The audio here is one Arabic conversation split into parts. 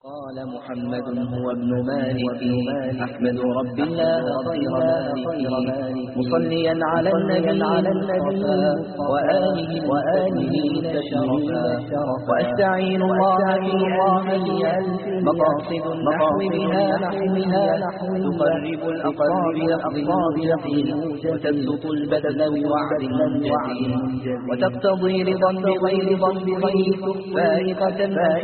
قال محمد هو ابن مالك أحمد رب الله خير مالك مصليا على النبي وآله شرفا وأستعين الله في ألف مقاصد النحو بها تقرب الأقرب لفظ وتبسط البذل بوعد منجز وتقتضي رضا بغير فائقة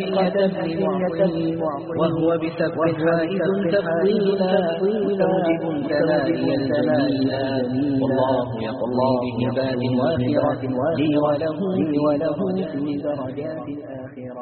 وهو بسبب حائز تفضيلا توجب الثنائي الجميلا والله يقضي بهبات وافرة لي وله في درجات الآخرة.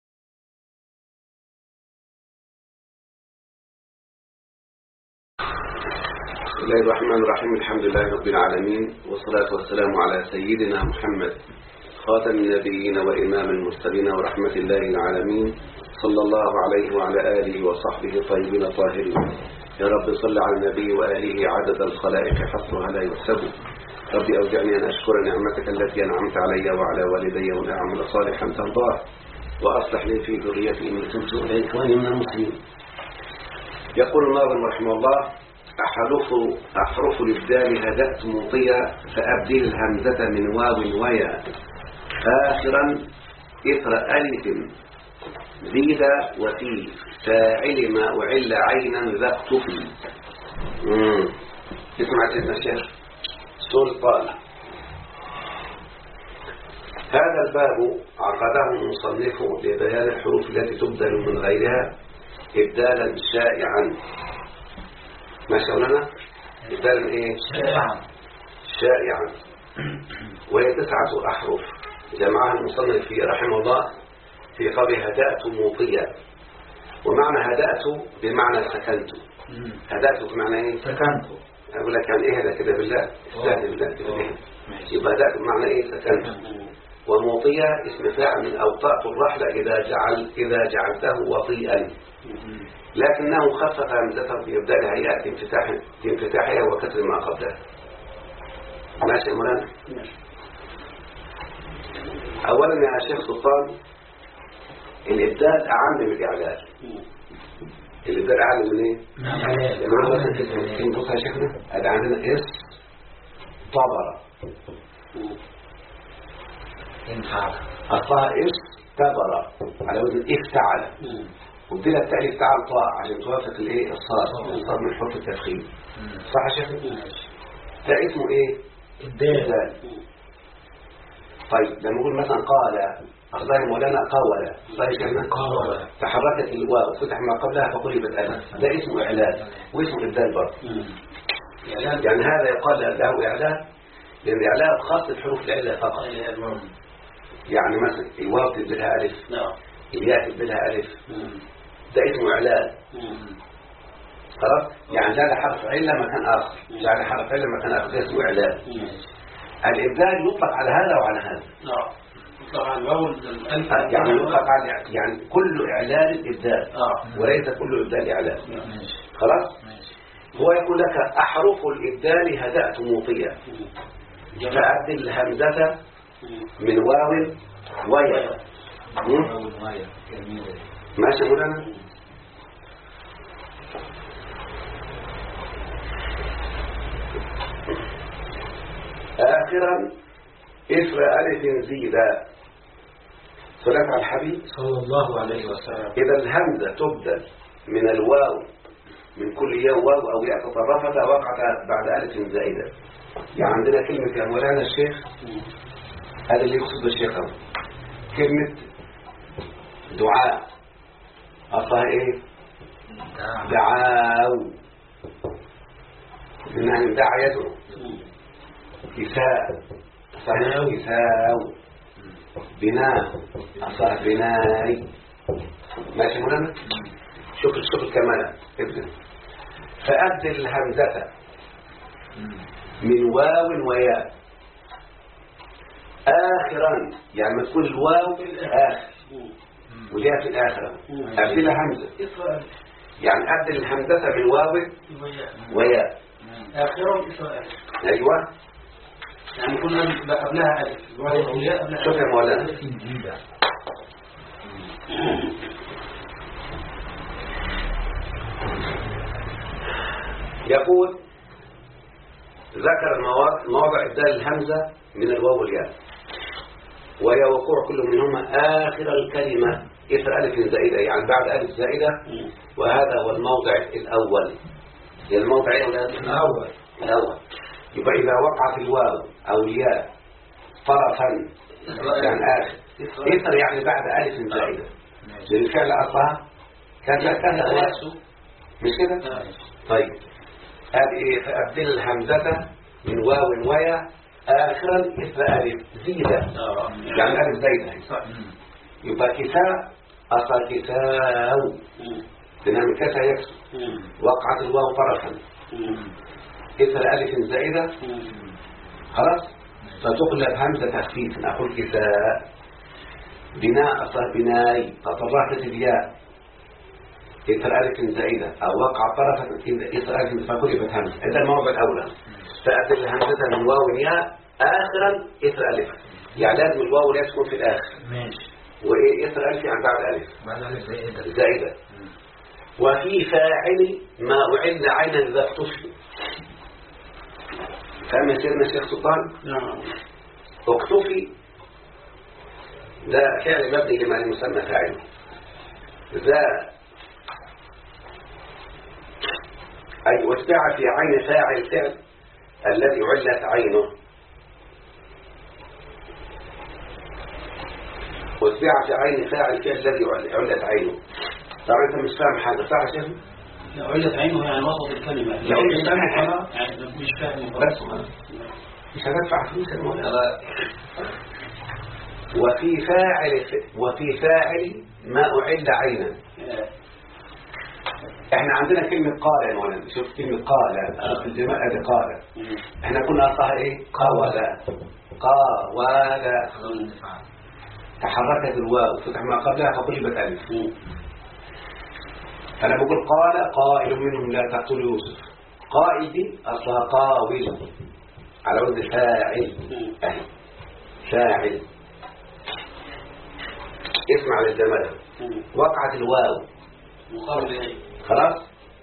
بسم الله الرحمن الرحيم. الحمد لله رب العالمين، والصلاة والسلام على سيدنا محمد خاتم النبيين وإمام المرسلين ورحمة الله العالمين، صلى الله عليه وعلى آله وصحبه طيبين طاهرين. يا رب صل على النبي وآله عدد الخلائق حصرها لا يحسب. رب أوجعني أن أشكر نعمتك التي أنعمت علي وعلى والدي وأن أعمل صالحا ترضاه وأصلح لي في ذريتي إني تبت إليك وأنا من المسلمين. يقول الناظم رحمه الله: أحرف الإبدال هدأت مطيا فأبدل الهمزة من واو ويا آخرا إثر ألف زيد وفي فاعل ما أعل عينا ذا اقتفي. اسمع سيدنا الشيخ سلطان. هذا الباب عقده المصنف لبيان الحروف التي تبدل من غيرها إبدالا شائعا. ما شاء إبدالا إيه؟ شائعا. وهي 9 أحرف جمعها المصنف رحمه الله في قول هدأت موطيا. ومعنى هدأت بمعنى سكنت. هدأت بمعنى ايه؟ سكنت. اقول لك يعني ايه هذا كده بالله؟ استهدي بالله كده ايه؟ يبقى هدأت بمعنى ايه؟ سكنت. وموطيا اسم فاعل من اوطأت الرحلة اذا جعلته وطيئا، لكنه خفف همزته بإبدالها يأتي انفتاحها وكسر ما قبلها. ماشي يا مولانا؟ اولا يا شيخ سلطان، الإبدال أعم من الإعلال. الإبدال أعم من إيه؟ لما مثلا كلمتين بص يا شيخنا، هذا عندنا طبر أصلها تبر على وزن افتعل، وبدلها التالي افتعل طاء عشان توافق الإيه؟ الصاد من حرف التفخيم. صح يا شيخنا؟ ده اسمه إيه؟ إبدال. طيب لما نقول مثلا قال أخذها مولانا قاولة، صحيح شيخنا؟ قاولة تحركت الواو وفتح ما قبلها فقلبت ألف، ده اسمه إعلال واسمه إبدال برضه. يعني هذا يقال له إعلال لأن الإعلال خاص بحروف العلة فقط. يعني مثلا الواو تبدلها ألف، الياء تبدلها ألف، ده اسمه إعلال. خلاص؟ يعني جعل حرف علة مكان آخر، جعل حرف علة مكان آخر، ده اسمه إعلال. الإبدال يطلق على هذا وعلى هذا. يعني يطلق على يعني كل إعلال إبدال وليس كل إبدال إعلال. خلاص؟ هو يقول لك أحرف الإبدال هدأت موطيا فأبدل الهمزة من واو ويا. ماشي مولانا؟ آخرا إثر ألف زيدا. صلاة على الحبيب صلى الله عليه وسلم. إذا الهمزة تبدل من الواو من كل ياء واو أو ياء تطرفت وقعت بعد ألف زائدة. يعني عندنا كلمة يا مولانا الشيخ، هذا اللي يقصد الشيخ، كلمة دعاء أصلها إيه؟ دعاو، إنها من دعا يدعو. كساء صحيح كساو. بناء أصح بناي. ماشي مولانا؟ شوف الكمال ابدا. فأبدل الهمزة من واو وياء آخرا، يعني ما تكون الواو في الآخر والياء في الآخر، أبدلها همزة. يعني أبدل الهمزة من واو وياء آخرا إسرائيل. أيوة، يعني كنا قبلها ألف. شوف يا مولانا، يقول ذكر مواضع إبدال الهمزة من الواو والياء، وهي وقوع كل منهما آخر الكلمة إثر ألف زائدة، يعني بعد ألف زائدة، وهذا هو الموضع الأول. الموضع الأول يبقى إذا وقعت الواو أو الياء طرفا يعني آخر إثر يعني بعد ألف زائدة، للفعل أصلها كذا مش كده؟ طيب هذه فأبدل الهمزة من واو ويا آخرا إثر ألف زيدة، يعني ألف زائدة، يبقى كساء أصل كساو، لأنها من كسا يكسو، وقعت الواو طرفا إثر ألف زائدة، خلاص، فتقلب همزة تخفيف، أقول كساء. بناء أصل بناي، فطرحت الياء إثر ألف زائدة، أو وقع طرفا إثر ألف فقلبت همزة. هذا الموضع الأولى، فأبدل الهمزة من واو ياء آخرا إثر ألف، يعني لازم الواو لا تكون في الآخر، وإيه إثر ألف يعني بعد ألف زائدة. وفي فاعل ما أعل عينا إذا اختفي، فأما سيدنا الشيخ سلطان اختفي ده فعل مبني لما يسمى فاعل، ذا أي واتبع في عين فاعل الفعل الذي علت عينه، واتبع في عين فاعل الفعل الذي علت عينه. طبعا انت مش فاهم حاجه، صح يا شيخ؟ علت عينه يعني وسط الكلمه، لو مش فاهم حاجه يعني مش فاهم بس مش هتدفع فلوس الموضوع. وفي فاعل ما أعل عينا. احنا عندنا كلمة قال يا مولانا، شوف كلمة قال، شوف الجماعة دي قال، احنا كنا أصلها ايه؟ قاولا تحركت الواو فتح ما قبلها فقلبت ألف. أنا بقول قال قائل منهم لا تقتلوا يوسف، قائل دي أصلها قاول على وزن فاعل، فاعل. اسمع للجمال، وقعت الواو خلاص،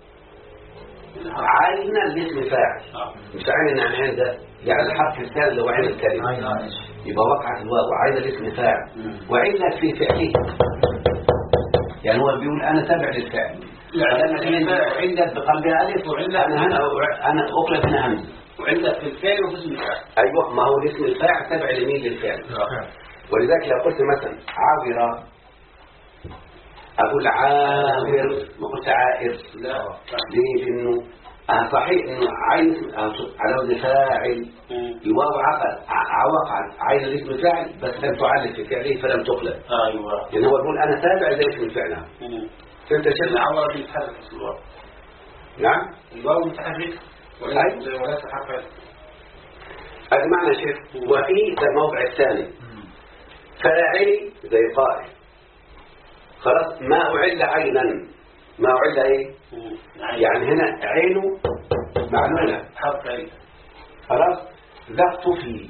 عين الاسم فاعل، مش عين يعني عين ده، يعني الحرف الثاني اللي هو عين الكلمة، يبقى وقعت الواو وعين الاسم فاعل، وعلت في فعله، يعني هو بيقول أنا تابع للفعل، لما علت بقلبها ألف، أنا أقلب هنا همزة، وعندك في الفعل وفي اسم الفاعل. أيوة، ما هو اسم الفاعل تابع لمين؟ للفعل. ولذلك لو قلت مثلا عاورة أقول عاور، ما قلت عائر. ليه؟ لأنه صحيح إنه عين على وزن فاعل، الواو وقعت عين الاسم فاعل، بس لم تعلق في فعله فلم تقلب. أيوة. لأن هو يقول أنا تابع زي اسم الفعل. فهمت يا شيخ؟ العورة دي متحركة في الواو. نعم. الواو متحركة ولا تحرك. هذا معنى شيخ. وفي الموضع الثاني فاعل زي قائل، خلاص، ما أعل عينا، ما أعل ايه؟ يعني هنا عينه معلولة حرف عين، خلاص. ذا اختفي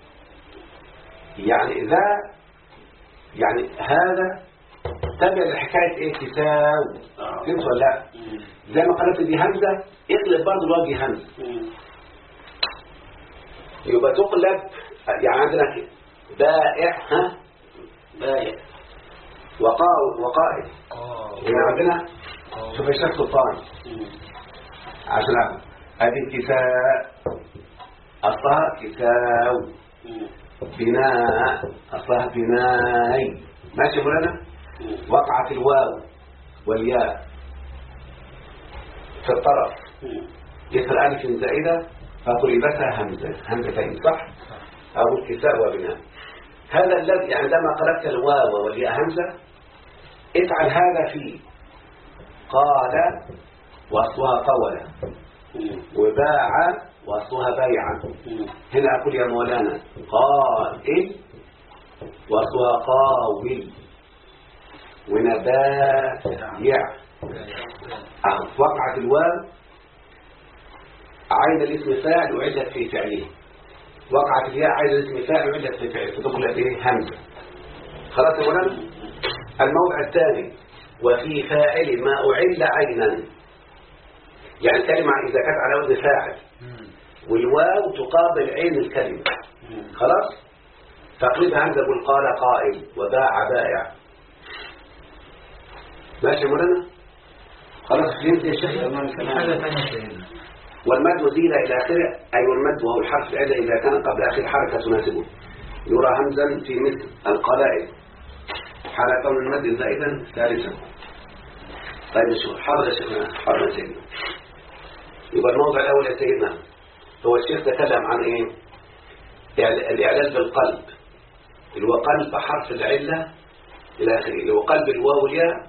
يعني ذا، يعني هذا تابع لحكاية ايه؟ تساو. فهمت ولا لا؟ زي ما قلت دي همزة، اقلب برضه الواو دي همزة، يبقى تقلب، يعني عندنا بائع، بائع وقائل، هنا عندنا شوف الشيخ سلطان عشان هذه كساء أصلها كساو، بناء أصلها بناي، ماشي مولانا. وقعت الواو والياء في الطرف يسر ألف زائدة فقلبتها همزتين، صح؟ أو الكساء وبناء. هذا الذي عندما قلبت الواو والياء همزة، افعل هذا في قال وأصلها قولة، وباع وأصلها بيعا. هنا أقول يا مولانا قائل وأصلها قاول، ونبايع. وقعت الواو عين الاسم فاعل وعلت في فعله، وقعت الياء عين الاسم فاعل وعلت في فعله، فتقول ايه؟ همزة. خلاص يا مولانا. الموضع الثاني وفي فاعل ما أعل عينا، يعني الكلمة إذا كانت على وزن فاعل والواو تقابل عين الكلمة خلاص تقليد همزة قل قال قائل وباع بائع ماشي مولانا خلاص فهمت يا شيخ حاجة ثانية سيدنا والمد زيل إلى آخره أي والمد وهو الحرف العلة إذا كان قبل آخر حركة تناسبه يرى همزا في مثل القلائل حال كون المد زائدا ثالثا طيب شو حاضر يا شيخنا حاضر يا سيدنا يبقى الموضوع الأول يا سيدنا هو الشيخ تكلم عن إيه الإعلال بالقلب اللي هو قلب حرف العلة إلى آخره اللي هو قلب الواو الياء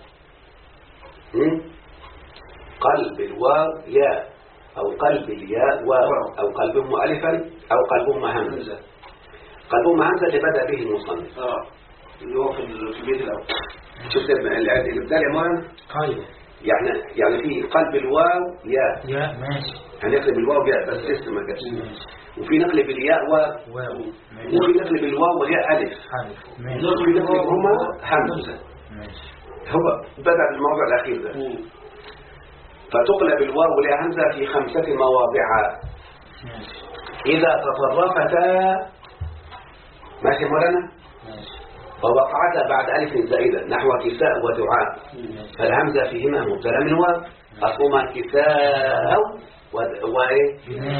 قلب الواو ياء أو قلب الياء واو أو قلبهما ألفا أو قلبهما همزة قلبهما همزة اللي بدأ به المصنف اللي هو في البيت الأول شفت الإبدال يا مولانا طيب يعني في قلب الواو ياء يا ماشي هنقلب الواو ياء بس لسه ما جاتش وفي نقلب الياء واو وفي نقلب الواو والياء ألف ماشي وفي نقلبهما همزة ماشي هو بدأ بالموضوع الأخير ده فتقلب الواو والياء همزة في 5 مواضع إذا تطرفتا ماشي مولانا ووقعتا بعد ألف زائدة نحو كساء ودعاء فالهمزة فيهما مبتلى من واو أصلهما كساء وإيه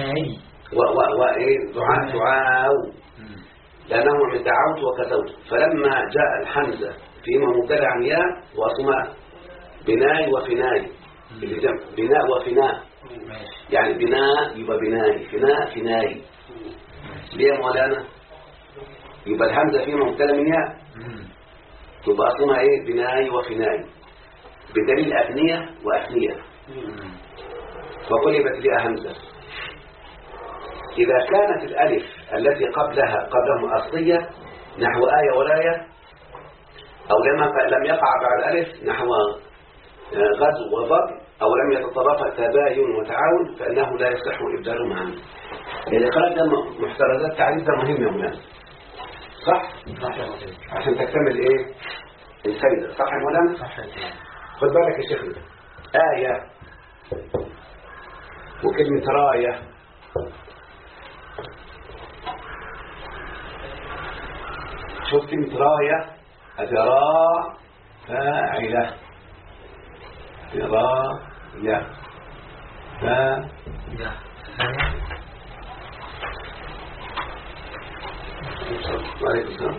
دعاء لأنه من دعوت وكسوت فلما جاء الحمزة فيهما مبتلى عن ياء وأصلهما بناي وفناي اللي جمع بناء وفناء يعني بناء يبقى بناي فناء فناي ليه يا مولانا يبقى الهمزة فيها مبتلى من ياء يبقى أصلها إيه بناي وفناي بدليل أثنية وأثنية وقلبت لها همزة إذا كانت الألف التي قبلهم أصلية نحو آية ولاية أو لم يقع بعد ألف نحو غزو وضرب أو لم يتطرف تباين وتعاون فإنه لا يصح إبدال معا الإخراج ده محترزات تعريف ده مهم يا مولانا صح؟ عشان تكتمل إيه؟ الفايدة صح يا مولانا؟ صح خد بالك يا شيخنا آية وكلمة راية شوف كلمة راية أدراء فاعلة راية وعليكم السلام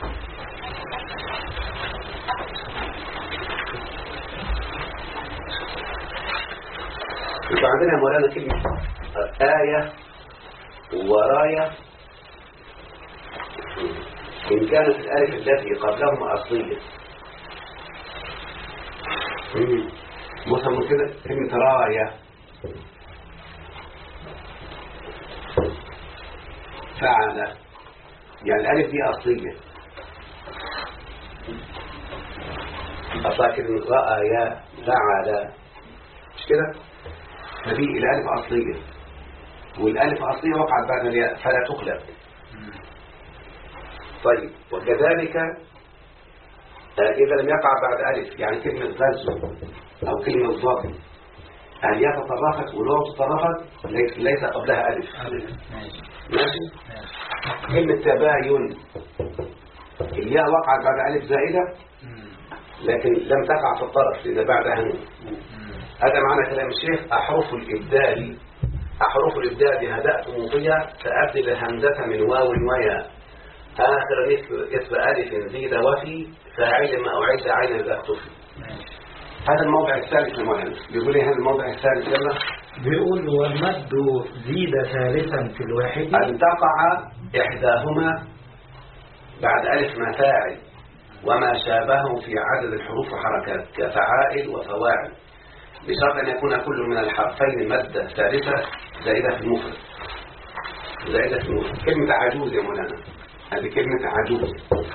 يبقى عندنا يا مولانا كلمة آية وراية إن كانت الألف التي قبلهما أصلية مثلا كده كلمة راية فعل يعني الألف دي أصلية أصلا كلمة رأى فعل مش كده فدي الألف أصلية والألف أصلية وقعت بعد الياء فلا تقلب طيب وكذلك إذا لم يقع بعد ألف يعني كلمة غزو أو كلمة ضرب الياء تطرفت والواو تطرفت ليس قبلها ألف ماشي كلمة تباين الياء وقعت بعد ألف زائدة لكن لم تقع في الطرف لأن بعدها نون هذا معنى كلام الشيخ أحرف الإبدال هدأت مضية فأبدل الهمزة من واو وياء آخر مثل ألف زيد وفي فاعل ما أعيد عين ذا اختفي هذا الموضع الثالث المهم بيقول لي هذا الموضع الثالث يلا بيقول والمد زيد ثالثا في الواحد أن تقع إحداهما بعد ألف ما فاعل وما شابهه في عدد الحروف وحركات كفعائل وفواعل بشرط أن يكون كل من الحرفين مادة ثالثة زائدة في المفرد كلمة عجوز يا مولانا هذه كلمة عجوز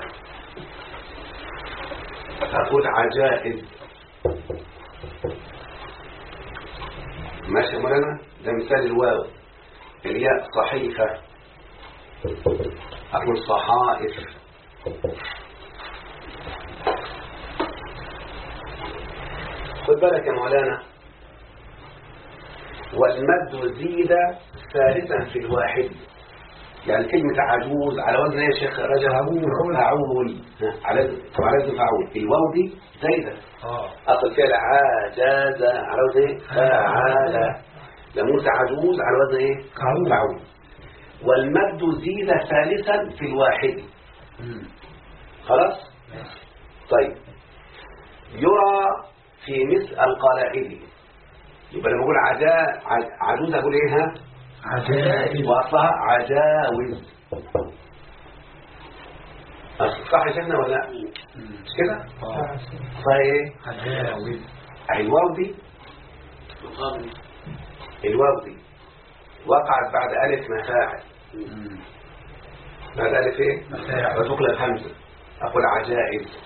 تقول عجائز ماشي يا مولانا ده مثال الواو الياء صحيفة أقول صحائف خد بالك يا مولانا والمد زيد ثالثا في الواحد. يعني كلمة عجوز على وزن ايه يا شيخ رجب؟ فعول. على وزن فعول. الواو دي زايدة. أصل فعل عجاز على وزن ايه؟ فعال. لموسى عجوز على وزن ايه؟ فعول. والمد زيد ثالثا في الواحد. خلاص؟ طيب يرى في مثل القلائد. يبقى لما اقول عجوز اقول ايه ها؟ عجائز. واصلها عجاوز. صح يا شيخنا ولا لا؟ مش كده؟ صحيح. عجاوز. الواو دي وقعت بعد ألف مفاعل. بعد ألف ايه؟ مفاعل. وتقلب همزة. أقول عجائز.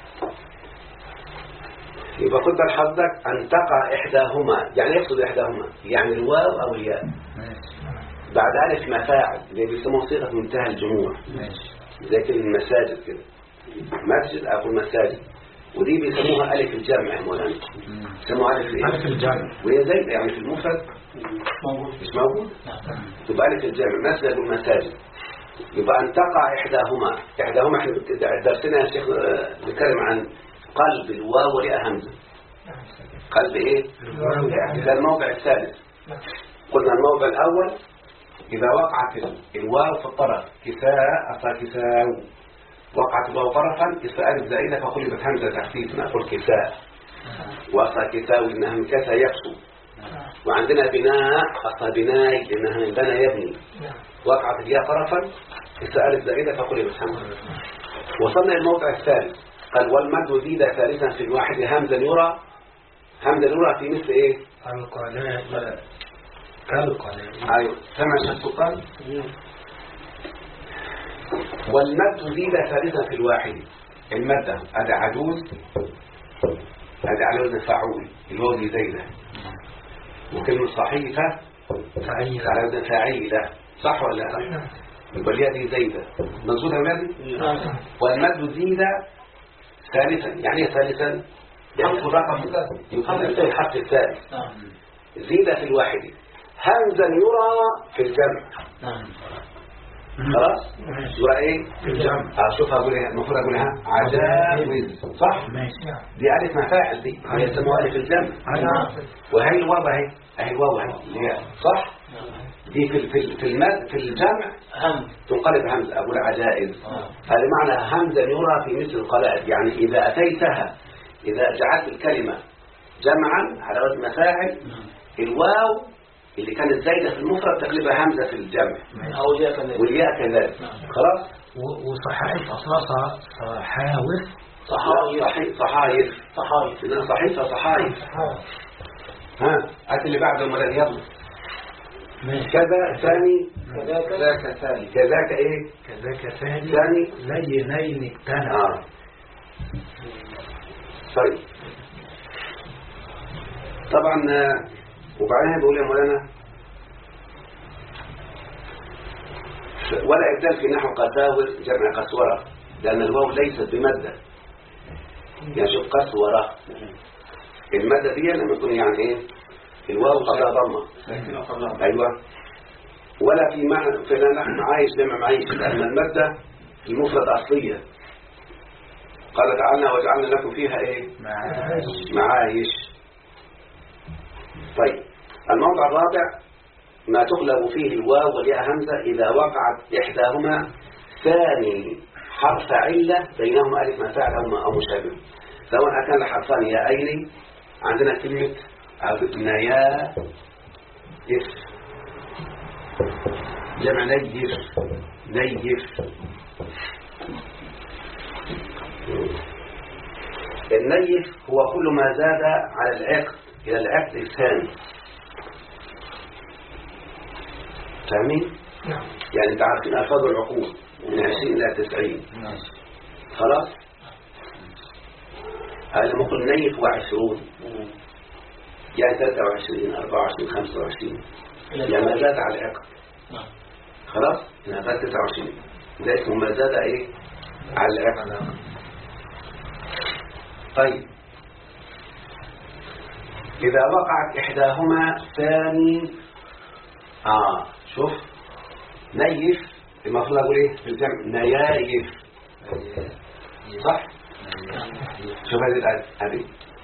يبقى خد بال حظك أن تقع إحداهما. يعني يقصد إحداهما يعني الواو أو الياء بعد ألف مفاعل اللي بيسموه صيغة منتهى الجموع. زي كلمة مساجد كده. مسجد أقول مساجد. ودي بيسموها ألف الجمع يا مولانا. بيسموها ألف الجمع. وهي زي يعني في المفرد مش موجود. تبقى ألف الجمع مسجد والمساجد. يبقى أن تقع إحداهما. احنا درسنا يا شيخ نتكلم عن قلب الواو والياء همزة. قلب ايه؟ ده الموضع الثالث. قلنا الموضع الأول إذا وقعت الواو في الطرف كساء أصلا كساو. وقعت الواو طرفا كساء ألف زائدة فقلبت همزة تخفيف نقول كساء. وأصلا كساو إنها من كسا يكسو. وعندنا بناء أصلا بناي لأنها من بنى يبني. وقعت الياء طرفا كساء ألف زائدة فقلبت همزة. وصلنا الموضع الثالث. قال والمد زيد ثالثا في الواحد همزا يرى. همزا يرى في مثل ايه؟ القلائد. ايوه سمع السلطان. والمد زيد ثالثا في الواحد. المد هذا عجوز هذا على وزن فاعول. الواو دي زايده. وكلمه صحيفه على وزن فاعيله. صح ولا لا؟ يبقى الياء دي زايده. مظبوط يا ولادي؟ والمد زيد ثالثا. يعني ايه ثالثا؟ يعني الرقم يقدم الحرف الثالث. زيد في الواحد همزا يرى في الجمع. خلاص يرى ايه في الجمع. اشوفها اقول ايه المفروض اقولها عجائز. صح دي الف مفاعل دي يسموها الف الجمع. وهي الواو اهي الواو اهي صح. دي في الجمع تنقلب همزة. أقول عجائز. هذا معنى همزة يرى في مثل القلائد. يعني إذا أتيتها إذا جعلت الكلمة جمعا على وزن مفاعل الواو اللي كانت زايدة في المفرد تقلبها همزة في الجمع والياء كذلك. خلاص. وصحائف أصلها صحائف صحائف. ها هات اللي بعده ملان يلا. كذا ثاني كذاك ايه كذاك ثاني لينين اجتنى. طيب طبعا وبعدين بيقول يا مولانا ولا إبدال في نحو قساور جمع قسورة لأن الواو ليست بمادة. يعني شوف قسورة المادة دي لما يكون يعني ايه الواو قبلها ضمة. ايوه. ولا في معنى في نحن معايش جمع معايش لأن المادة المفرد أصلية. قال تعالى وجعلنا لكم فيها ايه معايش. طيب الموضع الرابع ما تقلب فيه الواو والياء همزة إذا وقعت إحداهما ثاني حرف علة بينهما ألف مفاعل أو مشابه سواء كان حرفان ياءين. عندنا كلمة ابنيا يف جمع نيف. النيف هو كل ما زاد على العقد إلى العقد الثاني. فاهمين؟ يعني انت عارفين ألفاظ العقود من 20 إلى 90. خلاص؟ هذا ممكن نيف و20 يعني 23 24 25 يعني ما زاد على العقد. خلاص؟ هنا زاد 29 ده اسمه ما زاد ايه على العقد. طيب إذا وقعت إحداهما ثاني شوف نيف المفروض أقول إيه في الجمع نيايف صح؟ شوف هذه الآية هذه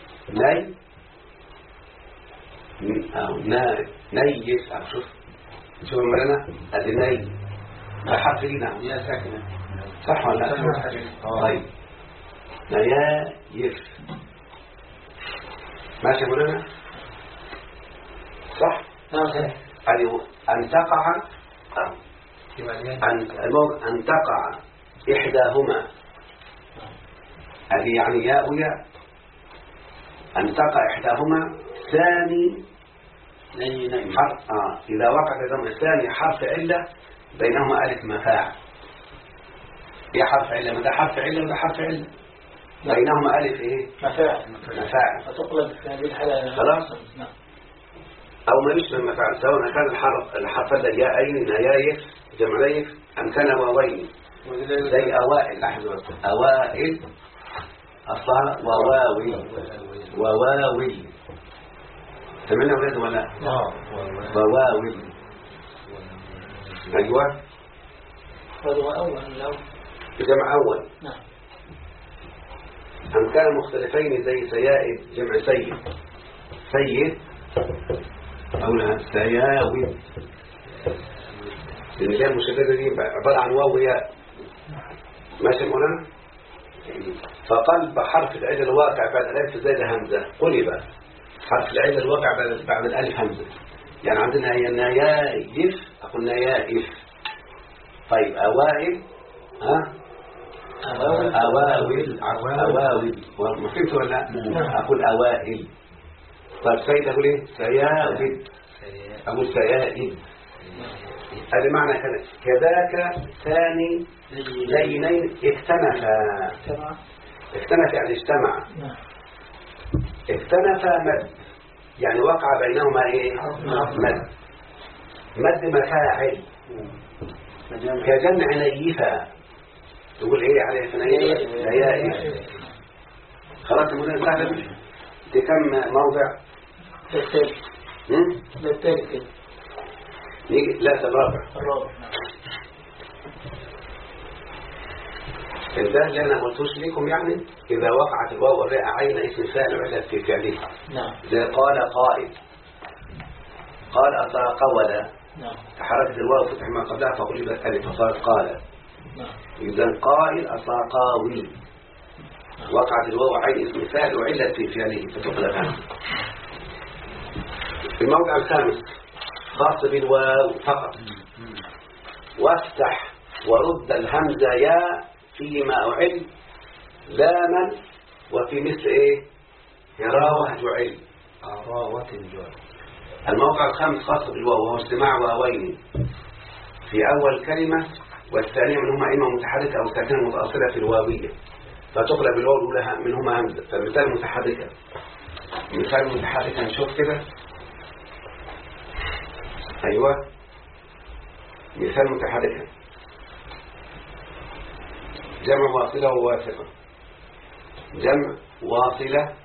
نيف شوف المرنة هذه ني حرف لنا يا ساكنة صح ولا لا؟ طيب نيايف ماشي مولانا صح؟ هذه أن تقع أن تقع إحداهما هذه يعني ياء وياء أن تقع إحداهما ثاني حرف إذا وقع ثاني حرف علة بينهما ألف مفاعل هي حرف علة ماذا حرف علة ولا حرف علة بينهما ألف إيه مفاعل فتقلب في هذه الحالة خلاص أو ما يشبه المفاعل سواء كان الحرف ياءين نيايف جمع نيف أم كان واوين زي أوائل لحظة أوائل أصلها وواوي سمعنا أولاد ولا وواوي أيوة هو أول جمع أول نعم أم كان مختلفين زي سيائد جمع سيد أو لا سياوي لأن الياء المشددة دي عبارة عن واو وياء ماشي مولانا فقلب حرف العلة الواقع بعد الألف زائد همزة قلب حرف العلة الواقع بعد الألف همزة يعني عندنا هي نيايف أقول نيايف طيب أوائل أواويل ما فهمت ولا أقول أوائل طيب سيد أقول إيه سياويل أقول سيائل هذا معنى كذاك ثاني لينين اكتنفا يعني اجتمع اكتنفا مد يعني وقع بينهما ايه مد مفاعل كجمع نيفا تقول ايه عليه نيائف خلاص المدن سهلة دي كم موضع للثالث لا الرابع ده اللي انا قلتوش لكم يعني اذا وقعت الواو والراء عين اسم فاعل وعلة في فعلها زي قال قائل قال أطاقولا تحركت الواو فتح ما قبلها فقلبت ألف فصارت قال إذا قائل أطاقاوي وقعت الواو عين اسم فاعل وعلة في فعله فتقلب الموضع الخامس خاص بالواو فقط وافتح ورد الهمزة يا فيما أعل لاما وفي مثل ايه يراوه جعل الموقع الخامس خاص بالواو وهو استماع واوين في أول كلمة والثانية منهما إما متحركة أو ساكنة متأصلة في الواوية فتقلب الواو الأولى منهما همزة فالمثال متحركة مثال متحركة نشوف كده أيوة مثال متحركة جمع واصلة وواثقة جمع واصلة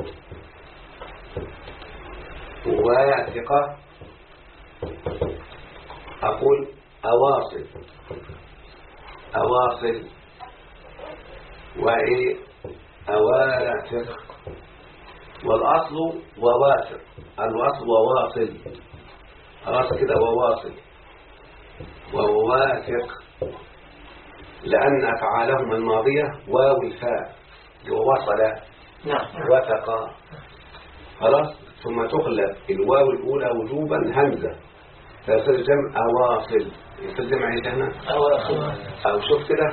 وواثقة أقول أواصل وإيه أواثق والأصل وواثق الأصل وواصل خلاص كده وواصل وواثق لأن أفعالهما الماضية واو الفاء ووصل وثق خلاص ثم تقلب الواو الأولى وجوبا همزة فيصير جمع أواصل يصير جمع ايه هنا أو شوف كده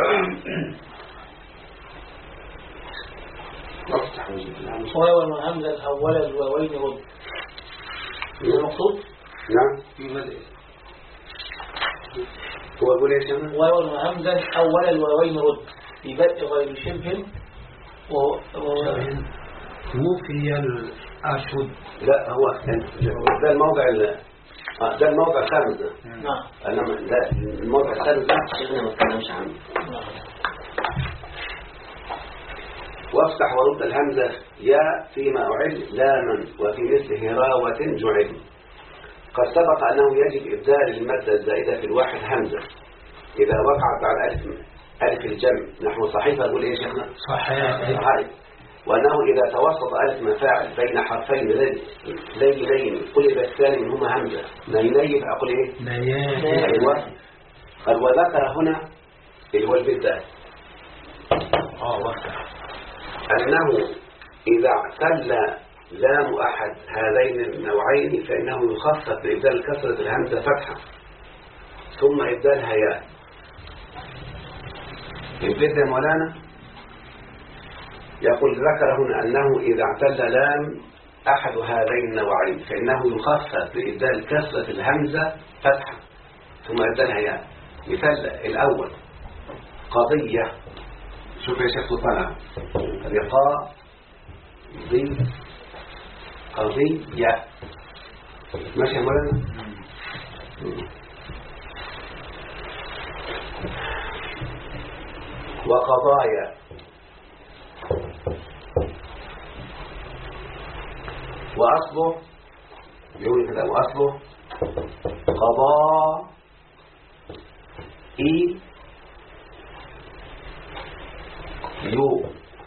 واو والهمزة الأولى الواوين رد المقصود نعم هو يقول ايش هنا واو والهمزة الأولى الواوين رد في بدء غير شبه توفي الأشهد لا هو ده الموضع ده الموضع الخامس ده نعم ده الموضع الخامس ده احنا ما اتكلمش عنه وافتح ورد الهمزة يا فيما أعل لاما وفي مثل هراوة جعل قد سبق أنه يجب إبدال المادة الزائدة في الواحد همزة إذا وقعت بعد ألف الجمع نحو صحيفة. أقول إيه يا شيخنا؟ صحيح. وأنه إذا توسط ألف مفاعل بين حرفين لينين قلب الثاني منهما همزة نينين أقول إيه؟ نيان. أيوة. قال وذكر هنا اللي هو البداية أنه إذا اعتل لام أحد هذين النوعين فإنه يخفف بإبدال كسرة الهمزة فتحة ثم إبدالها ياء. البداية مولانا يقول ذكر هنا أنه إذا اعتل لام أحد هذين النوعين فإنه يخفف بإبدال كسرة الهمزة فتحة ثم إبدالها ياء. مثال الأول قضية. شوف يا شيخ سلطان لقاء قضية ماشي يا مولانا. وقضايا وأصله يقول كده وأصله قضاء يو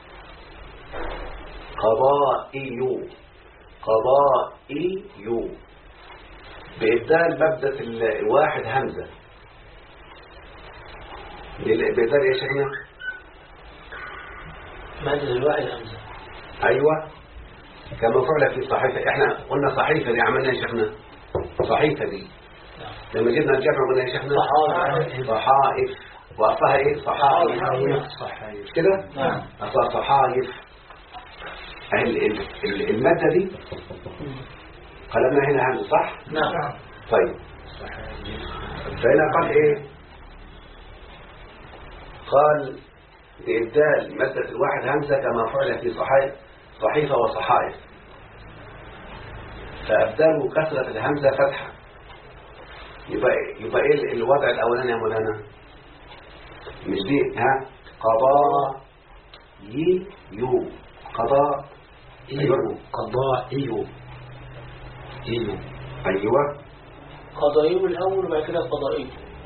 قضائي بإبدال مبدأ الواحد همزة. بإبدال إيه شيخنا؟ مبدأ الواحد همزة. أيوة كما فعل في صحيفة. إحنا قلنا صحيفة دي عملنا يا شيخنا صحيفة دي لما جبنا الجمع قلنا يا شيخنا صحائف وأصلها إيه؟ صحائف كده؟ نعم. أصلها صحائف. المادة دي قلبنا هنا همزة صح؟ نعم. طيب فهنا قال إيه؟ قال بإبدال مادة الواحد همزة كما فعل في صحيفة وصحائف فأبدلوا كسرة الهمزة فتحة. يبقى إيه الوضع الأولاني يا مولانا؟ مش دي ها قضاء يو قضاء أيوة قضائي الأول وبعد كده قضائي.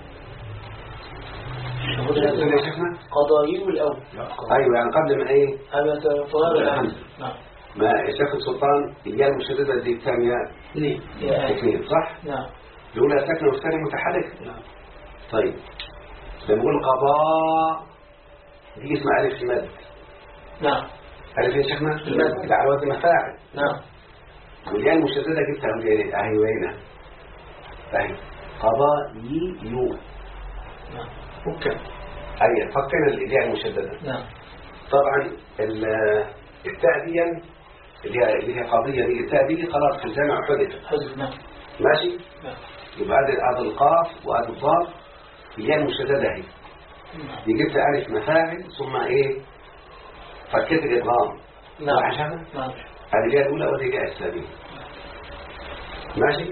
قضائي الأول. أيوة يعني قبل من إيه؟ هذا صغير الهمزة. نعم. ما الشيخ السلطان الياء المشددة دي كام ياء؟ اثنين صح؟ نعم. الأولى ساكنة والثانية متحركة. نعم. طيب لما نقول قضاء دي اسمها ألف المد. نعم. ألف يا شيخنا؟ المد يبقى على وزن مفاعل. نعم. والياء المشددة جبتها أهي هنا. طيب قضائي يو. نعم. اوكي. أي فكنا الياء المشددة. نعم. طبعا التاء دي اللي هي قضية دي التاء دي خلاص في الجامع حذف. نعم. ماشي. نعم. يبقى هذا القاف وهذا الضاد الياء المشددة اهي. دي جبت ألف مفاعل ثم ايه فكيت الإدغام. نعم. عشان نعم. هذه الياء الأولى وهذه الياء الثانية. ماشي.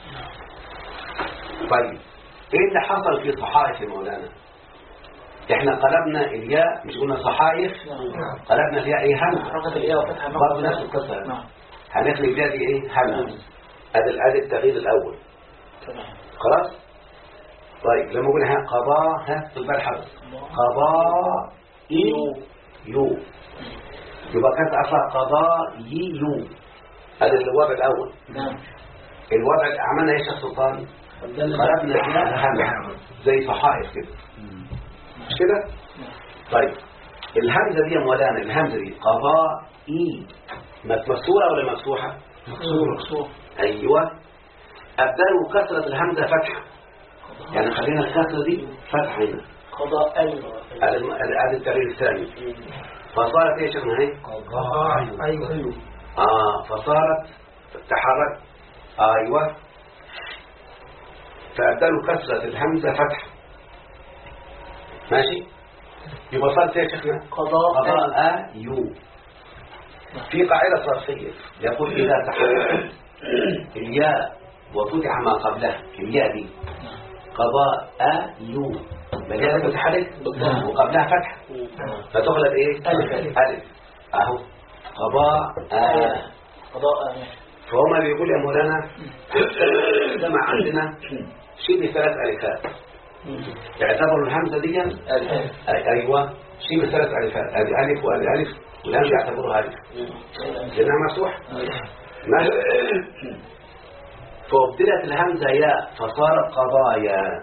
طيب ايه اللي حصل في صحائف يا مولانا؟ احنا قلبنا الياء مش قلنا صحائف. قلبنا الياء ايه همزه حركه الياء وفتحها برضه نفس القصه. نعم. هنخلي الياء دي ايه همزه. ادي التغيير الاول. تمام. خلاص. طيب لما قلنا قضاء في البال حرف قضاء يو يبقى كانت اصلا قضاء يو. هذا الوضع الاول. نعم. الوضع اللي عملنا ايه يا شيخ سلطان؟ قلبنا الياء همزه زي صحائف كده مش كده؟ طيب الهمزة دي يا مولانا الهمزة دي قضائي مكسورة ولا مفتوحة؟ مكسورة. أيوة أبدلوا كسرة الهمزة فتحة يعني خلينا الكسرة دي فتحة هنا قضاء هذا التغيير الثاني فصارت ايه شيخنا هي؟ أيوة. فصارت تحرك أيوة فأبدلوا كسرة الهمزة فتحة ماشي. يبقى صارت يا شيخنا قضاء يو. في قاعدة صرفية يقول إذا تحركت الياء وفتح ما قبلها الياء دي قضاء يو مجال متحرك وقبلها فتح فتغلب ايه؟ ألف أهو قضاء فهم بيقول يا مولانا الجمع عندنا شبه 3 ألفات، يعتبروا الهمزة دي أيوة شبه 3 ألفات، هذه ألف وهذه ألف، والهمزة يعتبروها ألف لأنها مفتوح ماشي. فابدلت الهمزة ياء فصارت قضايا.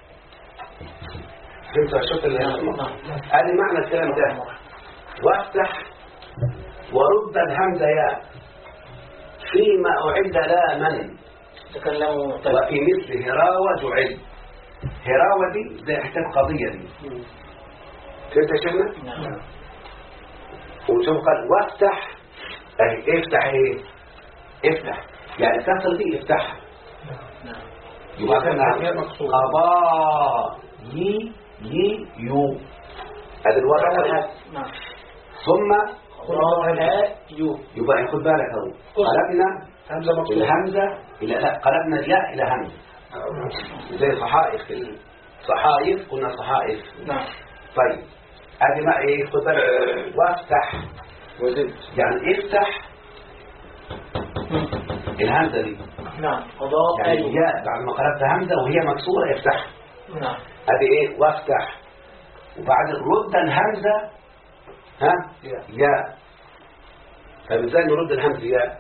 فهمت؟ شفت هذه معنى الكلام ده. وافتح ورد الهمزة ياء فيما أعد لاما تكلموا وفي مثل هراوة جعل. هراوة دي زي حكاية قضية دي. فهمت يا شيخنا؟ نعم. وشوف قال وافتح، افتح ايه؟ افتح يعني كسر دي افتحها. نعم. يبقى كنا قضاء يو هذا الوضع. نعم. ثم يو يبقى ياخد بالك اهو قلبنا الهمزة إلى لا قلبنا الياء إلى همزة زي صحائف صحائف قلنا صحائف. نعم. طيب هذه ما ايه خد بالك وافتح يعني افتح الهمزة دي. نعم. قضاء يعني الياء بعد ما قلبت همزة وهي مكسورة افتح. نعم. هذه ايه وافتح وبعد رد الهمزة ها ياء. طيب ازاي نرد الهمزة ياء؟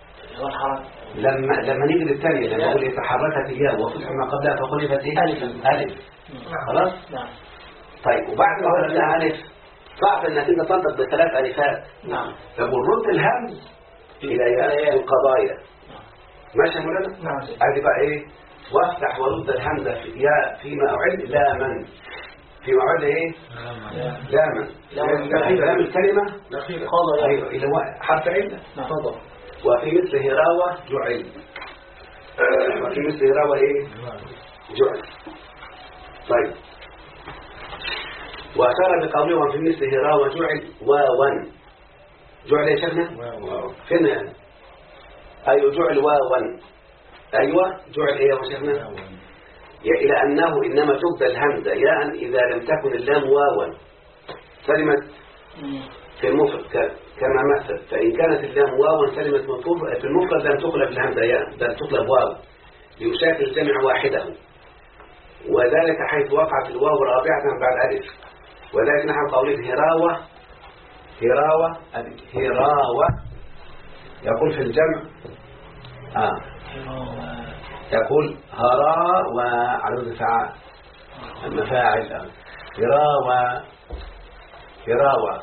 لما نيجي للثانية لما اقول ايه تحركت الياء وفتح ما قبلها فقلبت ايه ألف. خلاص. نعم. طيب وبعد ما قلبناها ألف صعب انك انت تنطق ب3 ألفات. نعم. طب ونرد الهمز الى ياء القضايا. ماشي يا مولانا؟ نعم. هذه بقى ايه وافتح ورد الهمزة في ياء فيما أعد لاما. فيما أعد ايه لاما. لام الكلمة قضاء. ايوه اللي هو حرف علة. نعم. وفي مثل هراوة جعل. وفي مثل هراوة ايه جعل. طيب وأشار بقوله وفي مثل هراوة جعل واوا. جعل يا شيخنا فين يعني؟ أيوة جعل واوا. أيوة جعل ايه يا شيخنا إلى أنه إنما تبدأ الهمزة ياء إذا لم تكن اللام واوا سلمت في المفرد كما مثل. فإن كانت اللام واوا سلمت في المفرد لم تقلب الهمزة ياء بل تقلب واو ليشاكل الجمع واحده. وذلك حيث وقعت الواو رابعة بعد ألف. وذلك نحو قوله هراوة يقول في الجمع يقول هراء وعلى وزن فعال المفاعل هراوة.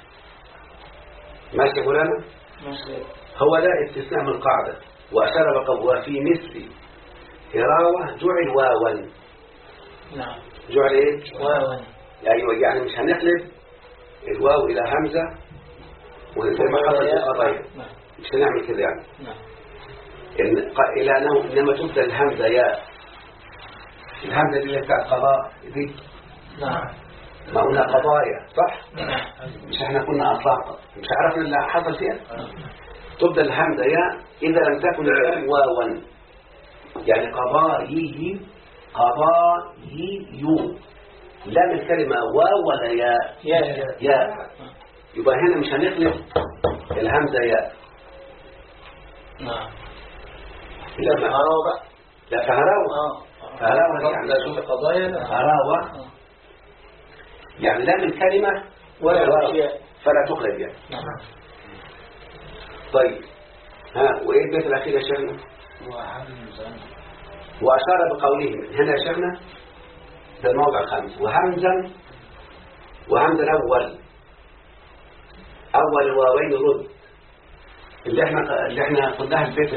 ماشي يا مولانا؟ هو ده استثناء من القاعدة. وأشار بقوله وفي مثل هراوة جعل واوا. نعم. جعل ايه واوا. ايوه يعني مش هنقلب الواو الى همزة وزي ما حصل في القضايا مش هنعمل كده يعني. نعم. إلى أنه إنما تبدأ الهمزة ياء. الهمزة دي بتاعت قضاء دي. نعم. ما قلنا قضايا صح؟ نعم. مش احنا كنا أطلاقا مش عرفنا اللي حصل فيها. تبدأ الهمزة ياء إذا لم تكن واوا يعني قضائي لام الكلمة واو ولا ياء. يبقى هنا مش هنقلب الهمزة ياء. نعم. لا فهراوة يعني هراوة يعني لام الكلمة فلا تقلب يعني. طيب وإيه البيت الأخير يا شيخنا؟ وأشار بقوله هنا يا شيخنا ده الموضع الخامس وهمزا أول الواوين رد اللي احنا قلناها البيت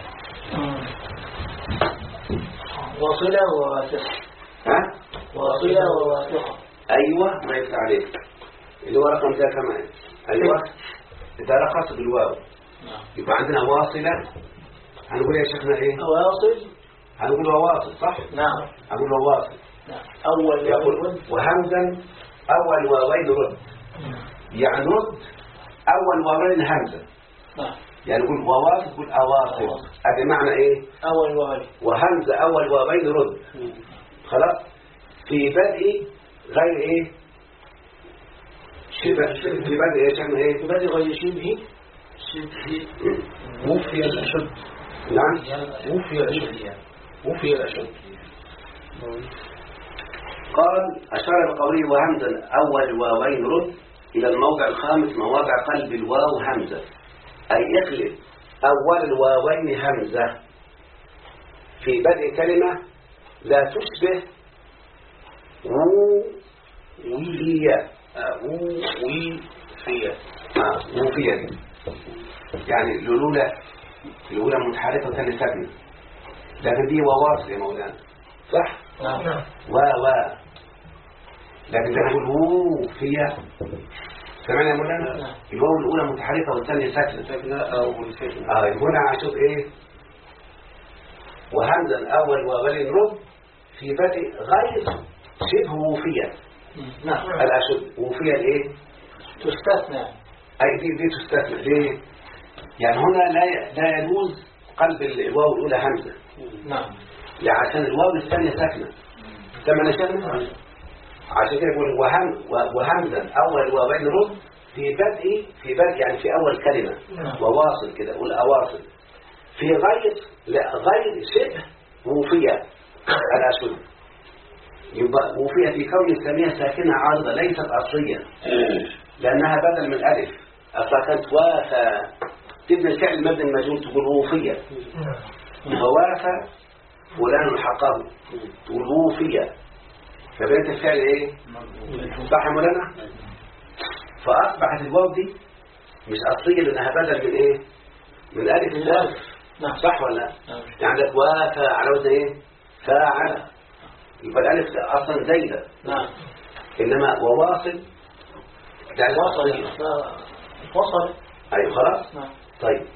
واصلة وواثقة. واصلة وواثقة. أيوة ما يفتح عليك اللي هو رقم ده كمان. أيوة ده رقص بالواو. يبقى عندنا واصلة هنقول يا شيخنا ايه واصل. هنقول واصل صح. نعم. هنقول واصل. نعم. أول يقول وهمزا أول واوين رد يعني رد أول واوين همزة. نعم. يعني نقول واواصل تقول أواصل. هذا معنى ايه أول واوين وهمزة أول واوين رد. خلاص في بدء غير ايه شبه في بدء ايه شبه ايه في بدء غير شبه شبه وفي الأشد. نعم. وفي الأشد. وفي الأشد. قال أشار بقوله وهمزا أول الواوين رد إلى الموضع الخامس مواضع قلب الواو همزة، أي اقلب أول الواوين همزة في بدء كلمة لا تشبه ووفية. ووفية يعني الأولى متحركة والثانية ساكنة، لكن دي وواصل يا مولانا صح؟ نعم. لكن ده نقول ووفية. سمعنا يا مولانا؟ الواو الأولى متحركة والثانية ساكنة أو هنا عشان إيه؟ وهمزا أول وغل رب في بدء غير شبه ووفية. نعم. الأشد ووفية الإيه؟ تستثنى. أي دي تستثنى ليه؟ يعني هنا لا يجوز قلب الواو الأولى همزة. نعم. يعني عشان الواو الثانية ساكنة. سمعنا شبه؟ عشان كده يقول وهمزا أول وغل رب في بدء يعني في أول كلمة. وواصل كده قول أواصل في غير شبه ووفية الأشد. يبقى ووفية في كون الثانية ساكنة عارضة ليست أصلية لأنها بدل من ألف. أصلا كانت وافى تبني الفعل مبني المجهول تقول ووفية. ووافى فلان حقه تقول ووفية، فبنت الفعل إيه؟ صح مولانا؟ فأصبحت الواو دي مش أصلية لأنها بدل من إيه؟ من ألف. نعم. صح ولا لا؟ يعني عندك وافى على وزن ايه؟ فاعل، يبقى الالف اصلا زايده. نعم. انما وواصل ده وصل. ايوه خلاص. نعم. طيب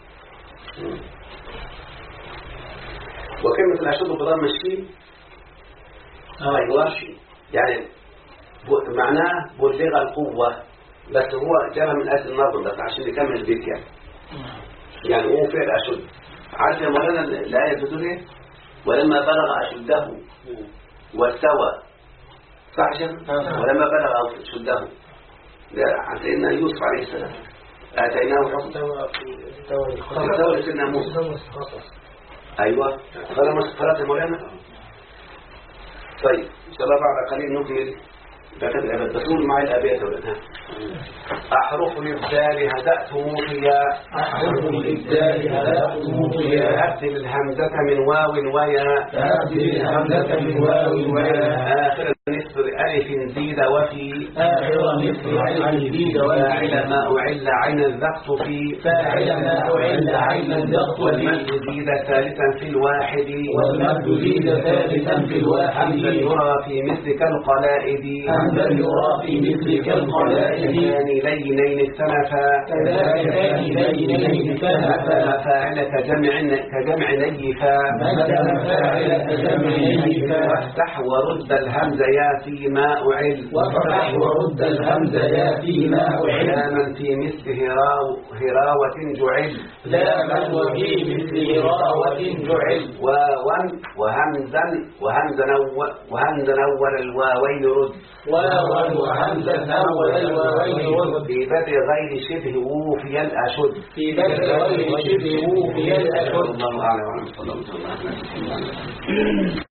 وكلمه الاشد بضم الشين ايوه يعني معناه بلغ القوه، بس هو جابها من اجل النظم بس عشان نكمل البيت يعني هو فعل أشد. عارف يا مولانا الآية بتقول إيه؟ ولما بلغ أشده واستوى صح شيخ؟ ولما بلغ أشده عن سيدنا يوسف عليه السلام آتيناه حكم استوى لسيدنا موسى. أيوة خلاص يا مولانا. طيب إن شاء الله بعد قليل نكمل لكن الأبد بسول معي الأبيات والأنها. أحرف الإبدال هدأت موطيا. أحرف الإبدال هدأت موطيا. أبدل الهمزة من واو ويا. أبدل الهمزة من واو ويا. آخر نصف ألف زيد وفي. آخر نصف ألف زيد وفي. فاعل ما أعل عين الذقت في. فاعل ما أعل عين الذقت في. والمد زيد ثالثا في الواحد. والمد زيد ثالثا في الواحد. يرى في مثل كالقلائد. همزا يرى في مثل كالقلائد. ثاني لينين اختلفا. كذلك ثاني لينين اختلفا. مفاعل كجمع نيفا. مفاعل كجمع نيفا. وافتح ورد الهمز يا فيما أعل. وافتح ورد الهمز يا فيما أعل. لاما في مثل هراوة جعل. لاما وفي مثل هراوة جعل. وهمزا أول الواوين رد. وهمزا أول الواوين رد. في بدء غير شبه ووفي الأشد. في بدء غير شبه ووفي الأشد. الله أعلم.